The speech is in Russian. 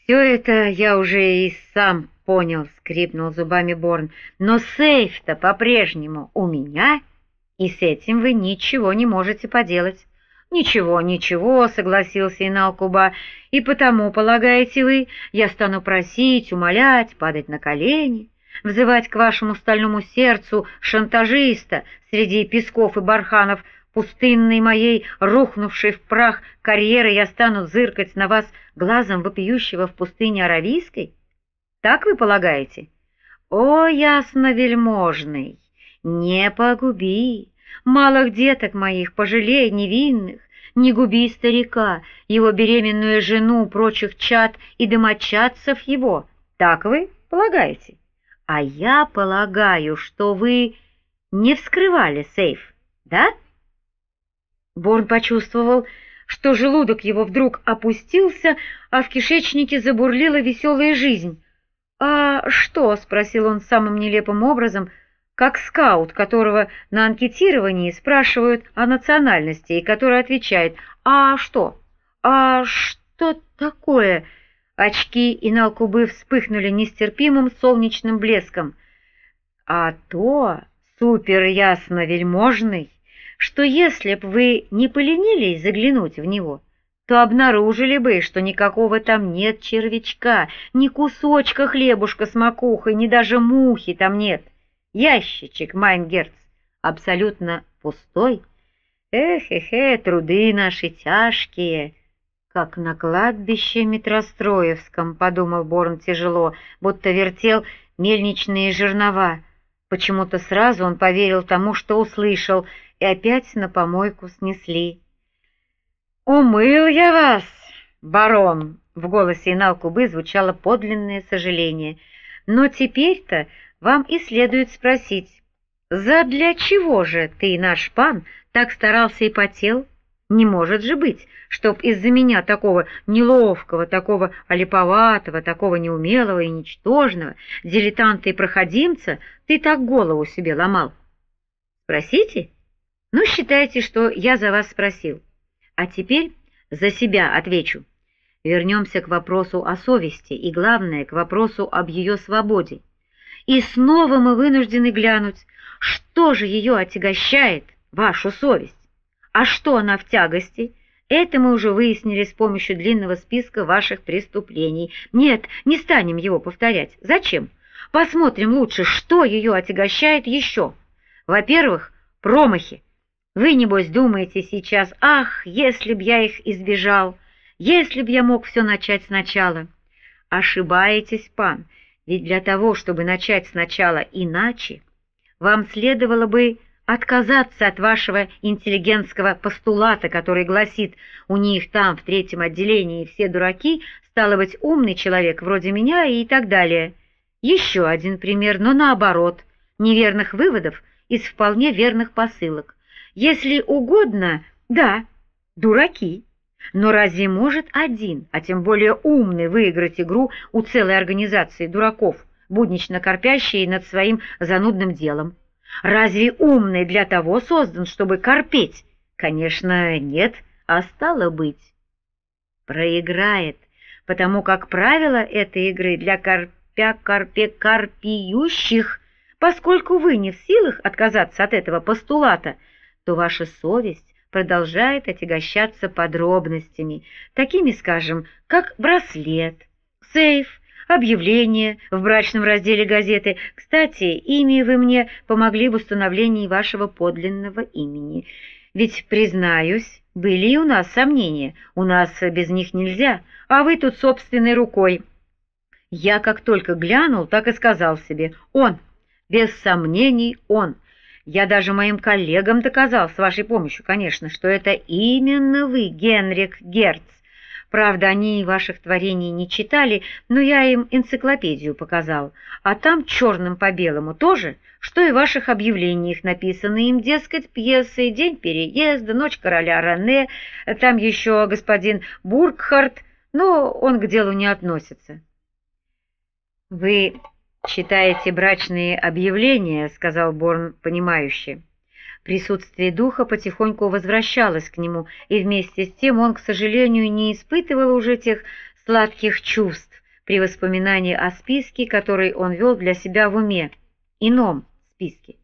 «Все это я уже и сам понял», — скрипнул зубами Борн. «Но сейф-то по-прежнему у меня, и с этим вы ничего не можете поделать». «Ничего, ничего», — согласился Инал-Куба, — «и потому, полагаете вы, я стану просить, умолять, падать на колени, взывать к вашему стальному сердцу шантажиста среди песков и барханов пустынной моей, рухнувшей в прах карьеры, я стану зыркать на вас глазом вопиющего в пустыне Аравийской? Так вы полагаете? О, ясновельможный, не погуби малых деток моих, пожалей невинных, не губи старика, его беременную жену, прочих чад и домочадцев его. Так вы полагаете? А я полагаю, что вы не вскрывали сейф, да?» Борн почувствовал, что желудок его вдруг опустился, а в кишечнике забурлила веселая жизнь. «А что?» — спросил он самым нелепым образом, как скаут, которого на анкетировании спрашивают о национальности, и который отвечает «А что? А что такое?» Очки Инал-Кубы вспыхнули нестерпимым солнечным блеском. «А то, суперясновельможный, что если б вы не поленились заглянуть в него, то обнаружили бы, что никакого там нет червячка, ни кусочка хлебушка с макухой, ни даже мухи там нет. Ящичек, Майнгерц, абсолютно пустой. Труды наши тяжкие, как на кладбище Метростроевском», — подумал Борн тяжело, будто вертел мельничные жернова. Почему-то сразу он поверил тому, что услышал, и опять на помойку снесли. «Умыл я вас, барон!» — в голосе Инал-Кубы звучало подлинное сожаление. «Но теперь-то вам и следует спросить, задля чего же ты, наш пан, так старался и потел? Не может же быть, чтоб из-за меня такого неловкого, такого олиповатого, такого неумелого и ничтожного дилетанта и проходимца ты так голову себе ломал. Спросите? Ну, считайте, что я за вас спросил. А теперь за себя отвечу. Вернемся к вопросу о совести и, главное, к вопросу об ее свободе. И снова мы вынуждены глянуть, что же ее отягощает, вашу совесть. А что она в тягости? Это мы уже выяснили с помощью длинного списка ваших преступлений. Нет, не станем его повторять. Зачем? Посмотрим лучше, что ее отягощает еще. Во-первых, промахи. Вы, небось, думаете сейчас, ах, если б я их избежал, если б я мог все начать сначала. Ошибаетесь, пан, ведь для того, чтобы начать сначала иначе, вам следовало бы отказаться от вашего интеллигентского постулата, который гласит, у них там, в третьем отделении, все дураки, стало быть, умный человек вроде меня и так далее. Еще один пример, но наоборот, неверных выводов из вполне верных посылок. Если угодно, да, дураки. Но разве может один, а тем более умный, выиграть игру у целой организации дураков, буднично корпящие над своим занудным делом? Разве умный для того создан, чтобы корпеть? Конечно, нет, а стало быть, проиграет, потому как правила этой игры для корпиющих, поскольку вы не в силах отказаться от этого постулата, то ваша совесть продолжает отягощаться подробностями, такими, скажем, как браслет, сейф, объявление в брачном разделе газеты. Кстати, ими вы мне помогли в установлении вашего подлинного имени. Ведь, признаюсь, были и у нас сомнения, у нас без них нельзя, а вы тут собственной рукой. Я как только глянул, так и сказал себе, он, без сомнений он. Я даже моим коллегам доказал, с вашей помощью, конечно, что это именно вы, Генрих Герц. Правда, они ваших творений не читали, но я им энциклопедию показал, а там черным по белому тоже, что и в ваших объявлениях написано им, дескать, пьесы «День переезда», «Ночь короля Рене», там еще господин Бургхарт, но он к делу не относится. «Вы читаете брачные объявления», — сказал Борн понимающе. Присутствие духа потихоньку возвращалось к нему, и вместе с тем он, к сожалению, не испытывал уже тех сладких чувств при воспоминании о списке, который он вел для себя в уме, ином списке.